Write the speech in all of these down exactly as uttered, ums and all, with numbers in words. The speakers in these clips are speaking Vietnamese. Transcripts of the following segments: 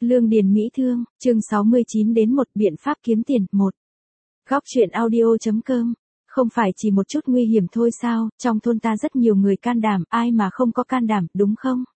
Lương Điền Mỹ Thương, chương sáu mươi chín đến một biện pháp kiếm tiền, một. Góc truyện audio.com. Không phải chỉ một chút nguy hiểm thôi sao, trong thôn ta rất nhiều người can đảm, ai mà không có can đảm, đúng không?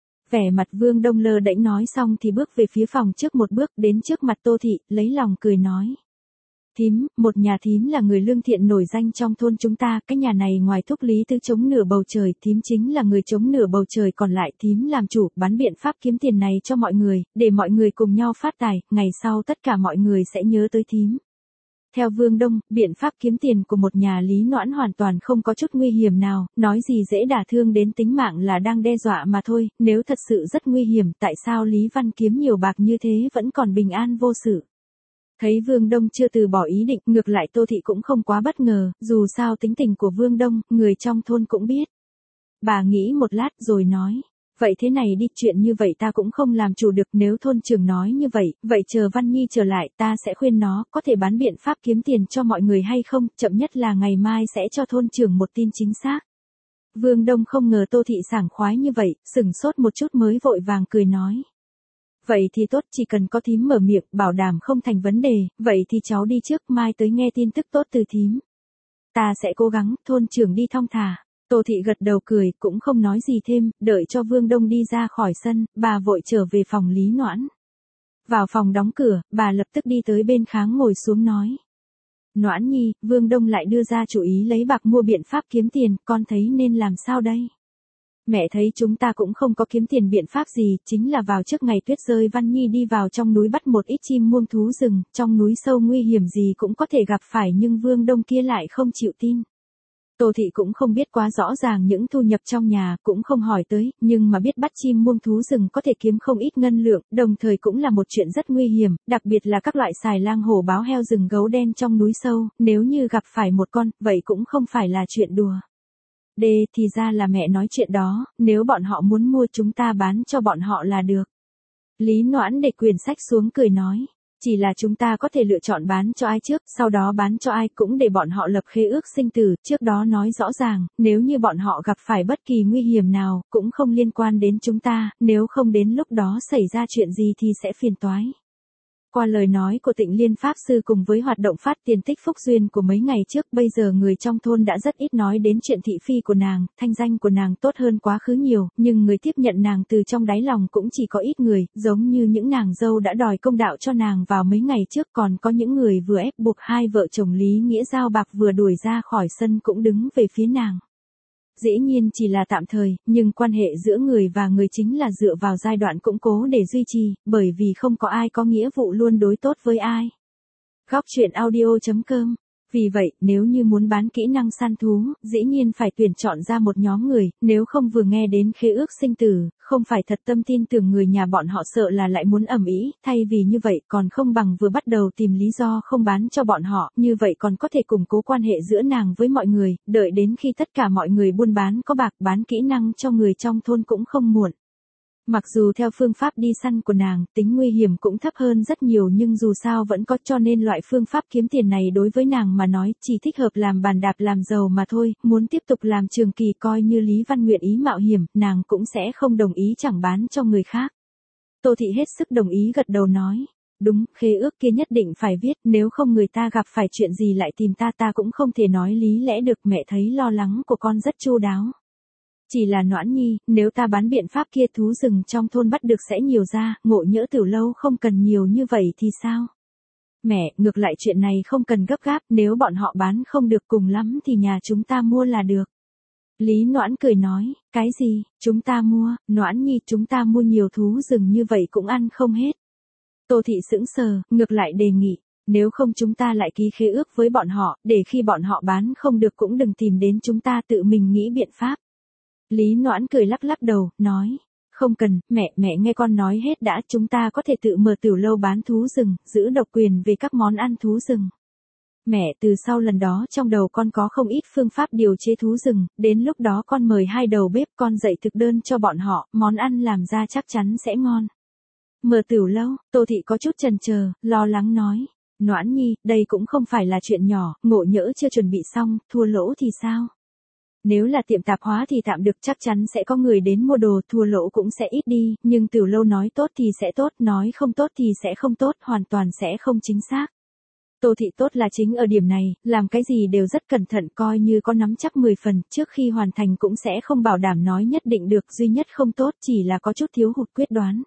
Vẻ mặt Vương Đông lơ đễnh nói xong thì bước về phía phòng trước một bước đến trước mặt Tô Thị, lấy lòng cười nói. Thím, một nhà thím là người lương thiện nổi danh trong thôn chúng ta, cái nhà này ngoài thúc Lý Tư chống nửa bầu trời, thím chính là người chống nửa bầu trời, còn lại thím làm chủ, bán biện pháp kiếm tiền này cho mọi người, để mọi người cùng nhau phát tài, ngày sau tất cả mọi người sẽ nhớ tới thím. Theo Vương Đông, biện pháp kiếm tiền của một nhà Lý Noãn hoàn toàn không có chút nguy hiểm nào, nói gì dễ đả thương đến tính mạng là đang đe dọa mà thôi, nếu thật sự rất nguy hiểm, tại sao Lý Văn kiếm nhiều bạc như thế vẫn còn bình an vô sự. Thấy Vương Đông chưa từ bỏ ý định, ngược lại Tô Thị cũng không quá bất ngờ, dù sao tính tình của Vương Đông, người trong thôn cũng biết. Bà nghĩ một lát rồi nói, vậy thế này đi, chuyện như vậy ta cũng không làm chủ được, nếu thôn trưởng nói như vậy, vậy chờ Văn Nhi trở lại ta sẽ khuyên nó, có thể bán biện pháp kiếm tiền cho mọi người hay không, chậm nhất là ngày mai sẽ cho thôn trưởng một tin chính xác. Vương Đông không ngờ Tô Thị sảng khoái như vậy, sừng sốt một chút mới vội vàng cười nói. Vậy thì tốt, chỉ cần có thím mở miệng, bảo đảm không thành vấn đề, vậy thì cháu đi trước, mai tới nghe tin tức tốt từ thím. Ta sẽ cố gắng, thôn trưởng đi thong thả. Tô Thị gật đầu cười, cũng không nói gì thêm, đợi cho Vương Đông đi ra khỏi sân, bà vội trở về phòng Lý Noãn. Vào phòng đóng cửa, bà lập tức đi tới bên Kháng ngồi xuống nói. Noãn Nhi, Vương Đông lại đưa ra chủ ý lấy bạc mua biện pháp kiếm tiền, con thấy nên làm sao đây? Mẹ thấy chúng ta cũng không có kiếm tiền biện pháp gì, chính là vào trước ngày tuyết rơi Văn Nhi đi vào trong núi bắt một ít chim muông thú rừng, trong núi sâu nguy hiểm gì cũng có thể gặp phải, nhưng Vương Đông kia lại không chịu tin. Tô Thị cũng không biết quá rõ ràng những thu nhập trong nhà, cũng không hỏi tới, nhưng mà biết bắt chim muông thú rừng có thể kiếm không ít ngân lượng, đồng thời cũng là một chuyện rất nguy hiểm, đặc biệt là các loại xài lang hổ báo heo rừng gấu đen trong núi sâu, nếu như gặp phải một con, vậy cũng không phải là chuyện đùa. D, thì ra là mẹ nói chuyện đó, nếu bọn họ muốn mua chúng ta bán cho bọn họ là được. Lý Noãn để quyển sách xuống cười nói, chỉ là chúng ta có thể lựa chọn bán cho ai trước, sau đó bán cho ai cũng để bọn họ lập khế ước sinh tử, trước đó nói rõ ràng, nếu như bọn họ gặp phải bất kỳ nguy hiểm nào, cũng không liên quan đến chúng ta, nếu không đến lúc đó xảy ra chuyện gì thì sẽ phiền toái. Qua lời nói của Tịnh Liên Pháp Sư cùng với hoạt động phát tiền tích phúc duyên của mấy ngày trước, bây giờ người trong thôn đã rất ít nói đến chuyện thị phi của nàng, thanh danh của nàng tốt hơn quá khứ nhiều, nhưng người tiếp nhận nàng từ trong đáy lòng cũng chỉ có ít người, giống như những nàng dâu đã đòi công đạo cho nàng vào mấy ngày trước, còn có những người vừa ép buộc hai vợ chồng Lý Nghĩa giao bạc vừa đuổi ra khỏi sân cũng đứng về phía nàng. Dĩ nhiên chỉ là tạm thời, nhưng quan hệ giữa người và người chính là dựa vào giai đoạn củng cố để duy trì, bởi vì không có ai có nghĩa vụ luôn đối tốt với ai. Góc truyện audio.com. Vì vậy, nếu như muốn bán kỹ năng săn thú, dĩ nhiên phải tuyển chọn ra một nhóm người, nếu không vừa nghe đến khế ước sinh tử, không phải thật tâm tin tưởng người nhà bọn họ sợ là lại muốn ầm ĩ, thay vì như vậy còn không bằng vừa bắt đầu tìm lý do không bán cho bọn họ, như vậy còn có thể củng cố quan hệ giữa nàng với mọi người, đợi đến khi tất cả mọi người buôn bán có bạc bán kỹ năng cho người trong thôn cũng không muộn. Mặc dù theo phương pháp đi săn của nàng, tính nguy hiểm cũng thấp hơn rất nhiều nhưng dù sao vẫn có, cho nên loại phương pháp kiếm tiền này đối với nàng mà nói chỉ thích hợp làm bàn đạp làm giàu mà thôi, muốn tiếp tục làm trường kỳ coi như Lý Văn nguyện ý mạo hiểm, nàng cũng sẽ không đồng ý chẳng bán cho người khác. Tô Thị hết sức đồng ý gật đầu nói, đúng, khế ước kia nhất định phải viết, nếu không người ta gặp phải chuyện gì lại tìm ta ta cũng không thể nói lý lẽ được, mẹ thấy lo lắng của con rất chu đáo. Chỉ là Noãn Nhi, nếu ta bán biện pháp kia thú rừng trong thôn bắt được sẽ nhiều ra, Ngộ Nhỡ Tiểu Lâu không cần nhiều như vậy thì sao? Mẹ, ngược lại chuyện này không cần gấp gáp, nếu bọn họ bán không được cùng lắm thì nhà chúng ta mua là được. Lý Noãn cười nói, cái gì, chúng ta mua, Noãn Nhi chúng ta mua nhiều thú rừng như vậy cũng ăn không hết. Tô Thị sững sờ, ngược lại đề nghị, nếu không chúng ta lại ký khế ước với bọn họ, để khi bọn họ bán không được cũng đừng tìm đến chúng ta tự mình nghĩ biện pháp. Lý Noãn cười lắc lắc đầu, nói, không cần, mẹ, mẹ nghe con nói hết đã, chúng ta có thể tự mở tiểu lâu bán thú rừng, giữ độc quyền về các món ăn thú rừng. Mẹ, từ sau lần đó trong đầu con có không ít phương pháp điều chế thú rừng, đến lúc đó con mời hai đầu bếp con dạy thực đơn cho bọn họ, món ăn làm ra chắc chắn sẽ ngon. Mở tiểu lâu, Tô Thị có chút chần chờ, lo lắng nói, Noãn Nhi, đây cũng không phải là chuyện nhỏ, Ngộ Nhỡ chưa chuẩn bị xong, thua lỗ thì sao? Nếu là tiệm tạp hóa thì tạm được, chắc chắn sẽ có người đến mua đồ, thua lỗ cũng sẽ ít đi, nhưng tiểu lâu nói tốt thì sẽ tốt, nói không tốt thì sẽ không tốt, hoàn toàn sẽ không chính xác. Tô Thị tốt là chính ở điểm này, làm cái gì đều rất cẩn thận, coi như có nắm chắc mười phần, trước khi hoàn thành cũng sẽ không bảo đảm nói nhất định được, duy nhất không tốt chỉ là có chút thiếu hụt quyết đoán.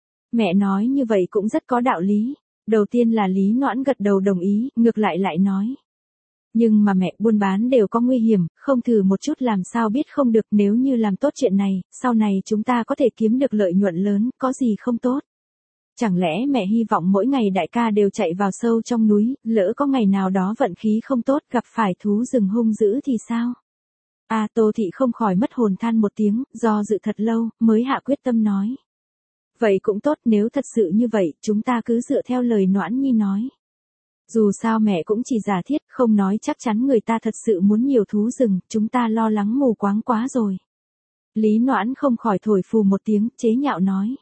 Mẹ nói như vậy cũng rất có đạo lý. Đầu tiên là Lý Noãn gật đầu đồng ý, ngược lại lại nói. Nhưng mà mẹ, buôn bán đều có nguy hiểm, không thử một chút làm sao biết không được, nếu như làm tốt chuyện này, sau này chúng ta có thể kiếm được lợi nhuận lớn, có gì không tốt. Chẳng lẽ mẹ hy vọng mỗi ngày đại ca đều chạy vào sâu trong núi, lỡ có ngày nào đó vận khí không tốt gặp phải thú rừng hung dữ thì sao? À, Tô Thị không khỏi mất hồn than một tiếng, do dự thật lâu, mới hạ quyết tâm nói. Vậy cũng tốt, nếu thật sự như vậy, chúng ta cứ dựa theo lời Noãn Nhi nói. Dù sao mẹ cũng chỉ giả thiết, không nói chắc chắn người ta thật sự muốn nhiều thú rừng, chúng ta lo lắng mù quáng quá rồi. Lý Noãn không khỏi thổi phù một tiếng, chế nhạo nói.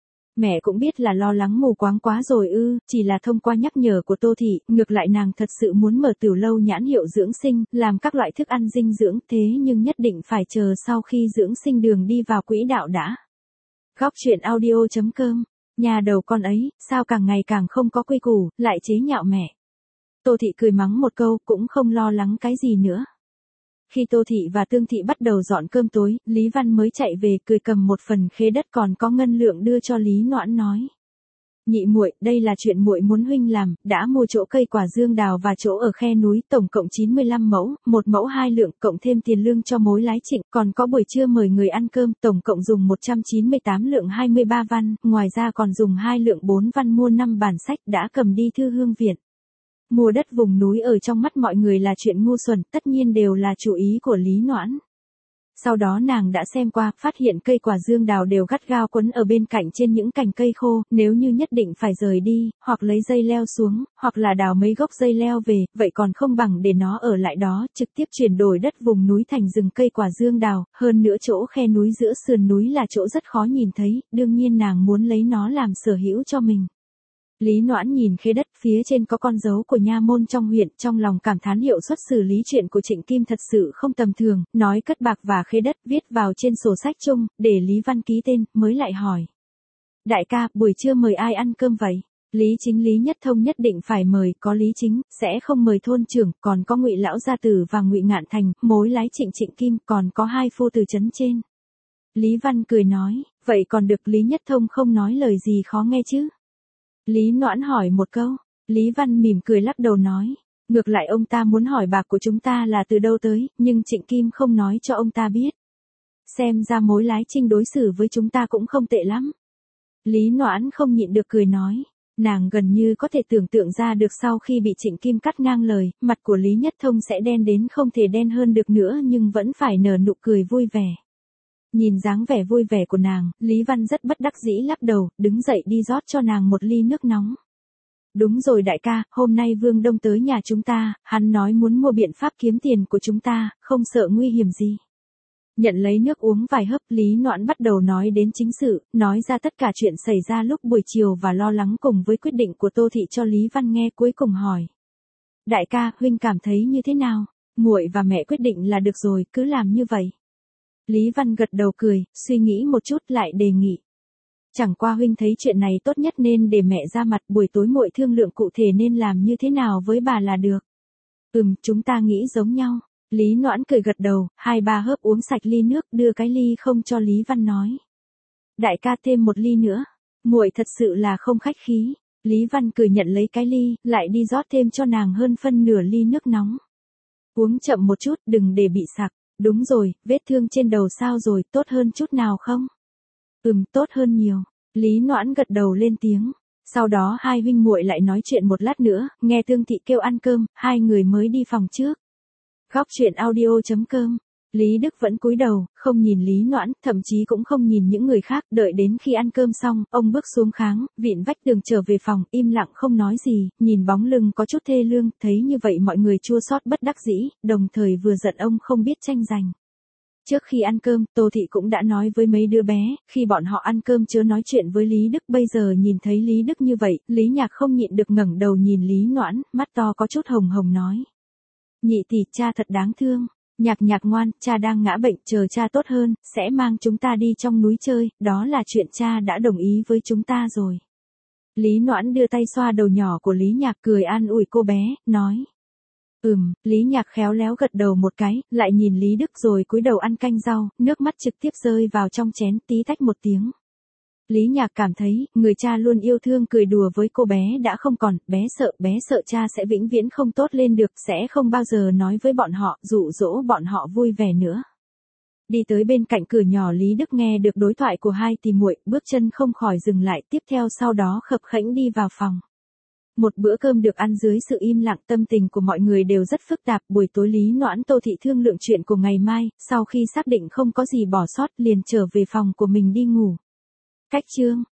Mẹ cũng biết là lo lắng mù quáng quá rồi ư, chỉ là thông qua nhắc nhở của Tô Thị, ngược lại nàng thật sự muốn mở tiểu lâu nhãn hiệu dưỡng sinh, làm các loại thức ăn dinh dưỡng, thế nhưng nhất định phải chờ sau khi dưỡng sinh đường đi vào quỹ đạo đã. Góc truyện audio chấm com, nhà đầu con ấy, sao càng ngày càng không có quy củ, lại chế nhạo mẹ. Tô Thị cười mắng một câu, cũng không lo lắng cái gì nữa. Khi Tô Thị và Tương Thị bắt đầu dọn cơm tối, Lý Văn mới chạy về, cười cầm một phần khế đất còn có ngân lượng đưa cho Lý Noãn nói. Nhị muội, đây là chuyện muội muốn huynh làm, đã mua chỗ cây quả dương đào và chỗ ở khe núi, tổng cộng chín mươi lăm mẫu, một mẫu hai lượng, cộng thêm tiền lương cho mối lái Trịnh, còn có buổi trưa mời người ăn cơm, tổng cộng dùng một trăm chín mươi tám lượng hai mươi ba văn, ngoài ra còn dùng hai lượng bốn văn mua năm bản sách, đã cầm đi Thư Hương Viện. Mua đất vùng núi ở trong mắt mọi người là chuyện ngu xuẩn, tất nhiên đều là chủ ý của Lý Noãn. Sau đó nàng đã xem qua, phát hiện cây quả dương đào đều gắt gao quấn ở bên cạnh trên những cành cây khô, nếu như nhất định phải rời đi, hoặc lấy dây leo xuống, hoặc là đào mấy gốc dây leo về, vậy còn không bằng để nó ở lại đó, trực tiếp chuyển đổi đất vùng núi thành rừng cây quả dương đào, hơn nữa chỗ khe núi giữa sườn núi là chỗ rất khó nhìn thấy, đương nhiên nàng muốn lấy nó làm sở hữu cho mình. Lý Noãn nhìn khế đất, phía trên có con dấu của nha môn trong huyện, trong lòng cảm thán hiệu suất xử lý chuyện của Trịnh Kim thật sự không tầm thường, nói cất bạc và khế đất viết vào trên sổ sách chung, để Lý Văn ký tên, mới lại hỏi. Đại ca, buổi trưa mời ai ăn cơm vậy? Lý Chính Lý Nhất Thông nhất định phải mời, có Lý Chính, sẽ không mời thôn trưởng, còn có Ngụy Lão Gia Tử và Ngụy Ngạn Thành, mối lái Trịnh Trịnh Kim, còn có hai phu từ trấn trên. Lý Văn cười nói, vậy còn được, Lý Nhất Thông không nói lời gì khó nghe chứ? Lý Noãn hỏi một câu, Lý Văn mỉm cười lắc đầu nói, ngược lại ông ta muốn hỏi bạc của chúng ta là từ đâu tới, nhưng Trịnh Kim không nói cho ông ta biết. Xem ra mối lái Trinh đối xử với chúng ta cũng không tệ lắm. Lý Noãn không nhịn được cười nói, nàng gần như có thể tưởng tượng ra được sau khi bị Trịnh Kim cắt ngang lời, mặt của Lý Nhất Thông sẽ đen đến không thể đen hơn được nữa, nhưng vẫn phải nở nụ cười vui vẻ. Nhìn dáng vẻ vui vẻ của nàng, Lý Văn rất bất đắc dĩ lắc đầu, đứng dậy đi rót cho nàng một ly nước nóng. Đúng rồi đại ca, hôm nay Vương Đông tới nhà chúng ta, hắn nói muốn mua biện pháp kiếm tiền của chúng ta, không sợ nguy hiểm gì. Nhận lấy nước uống vài hớp, Lý Noãn bắt đầu nói đến chính sự, nói ra tất cả chuyện xảy ra lúc buổi chiều và lo lắng cùng với quyết định của Tô Thị cho Lý Văn nghe, cuối cùng hỏi. Đại ca, huynh cảm thấy như thế nào? Muội và mẹ quyết định là được rồi, cứ làm như vậy. Lý Văn gật đầu cười, suy nghĩ một chút lại đề nghị. Chẳng qua huynh thấy chuyện này tốt nhất nên để mẹ ra mặt, buổi tối muội thương lượng cụ thể nên làm như thế nào với bà là được. Ừm, chúng ta nghĩ giống nhau. Lý Noãn cười gật đầu, hai ba hớp uống sạch ly nước, đưa cái ly không cho Lý Văn nói. Đại ca thêm một ly nữa. Muội thật sự là không khách khí. Lý Văn cười nhận lấy cái ly, lại đi rót thêm cho nàng hơn phân nửa ly nước nóng. Uống chậm một chút, đừng để bị sặc. Đúng rồi, vết thương trên đầu sao rồi, tốt hơn chút nào không? Ừm, tốt hơn nhiều. Lý Noãn gật đầu lên tiếng. Sau đó hai huynh muội lại nói chuyện một lát nữa, nghe Tương Thị kêu ăn cơm, hai người mới đi phòng trước. Góc truyện audio chấm com. Lý Đức vẫn cúi đầu, không nhìn Lý Noãn, thậm chí cũng không nhìn những người khác, đợi đến khi ăn cơm xong, ông bước xuống kháng, vịn vách tường trở về phòng, im lặng không nói gì, nhìn bóng lưng có chút thê lương, thấy như vậy mọi người chua xót bất đắc dĩ, đồng thời vừa giận ông không biết tranh giành. Trước khi ăn cơm, Tô Thị cũng đã nói với mấy đứa bé, khi bọn họ ăn cơm chớ nói chuyện với Lý Đức, bây giờ nhìn thấy Lý Đức như vậy, Lý Nhạc không nhịn được ngẩng đầu nhìn Lý Noãn, mắt to có chút hồng hồng nói. Nhị tỷ, cha thật đáng thương. Nhạc Nhạc ngoan, cha đang ngã bệnh, chờ cha tốt hơn, sẽ mang chúng ta đi trong núi chơi, đó là chuyện cha đã đồng ý với chúng ta rồi. Lý Noãn đưa tay xoa đầu nhỏ của Lý Nhạc cười an ủi cô bé, nói. Ừm, Lý Nhạc khéo léo gật đầu một cái, lại nhìn Lý Đức rồi cúi đầu ăn canh rau, nước mắt trực tiếp rơi vào trong chén tí tách một tiếng. Lý Nhạc cảm thấy, người cha luôn yêu thương cười đùa với cô bé đã không còn, bé sợ, bé sợ cha sẽ vĩnh viễn không tốt lên được, sẽ không bao giờ nói với bọn họ, dụ dỗ bọn họ vui vẻ nữa. Đi tới bên cạnh cửa nhỏ Lý Đức nghe được đối thoại của hai tỷ muội, bước chân không khỏi dừng lại, tiếp theo sau đó khập khẽnh đi vào phòng. Một bữa cơm được ăn dưới sự im lặng, tâm tình của mọi người đều rất phức tạp. Buổi tối Lý Noãn Tô Thị thương lượng chuyện của ngày mai, sau khi xác định không có gì bỏ sót liền trở về phòng của mình đi ngủ. Cách chương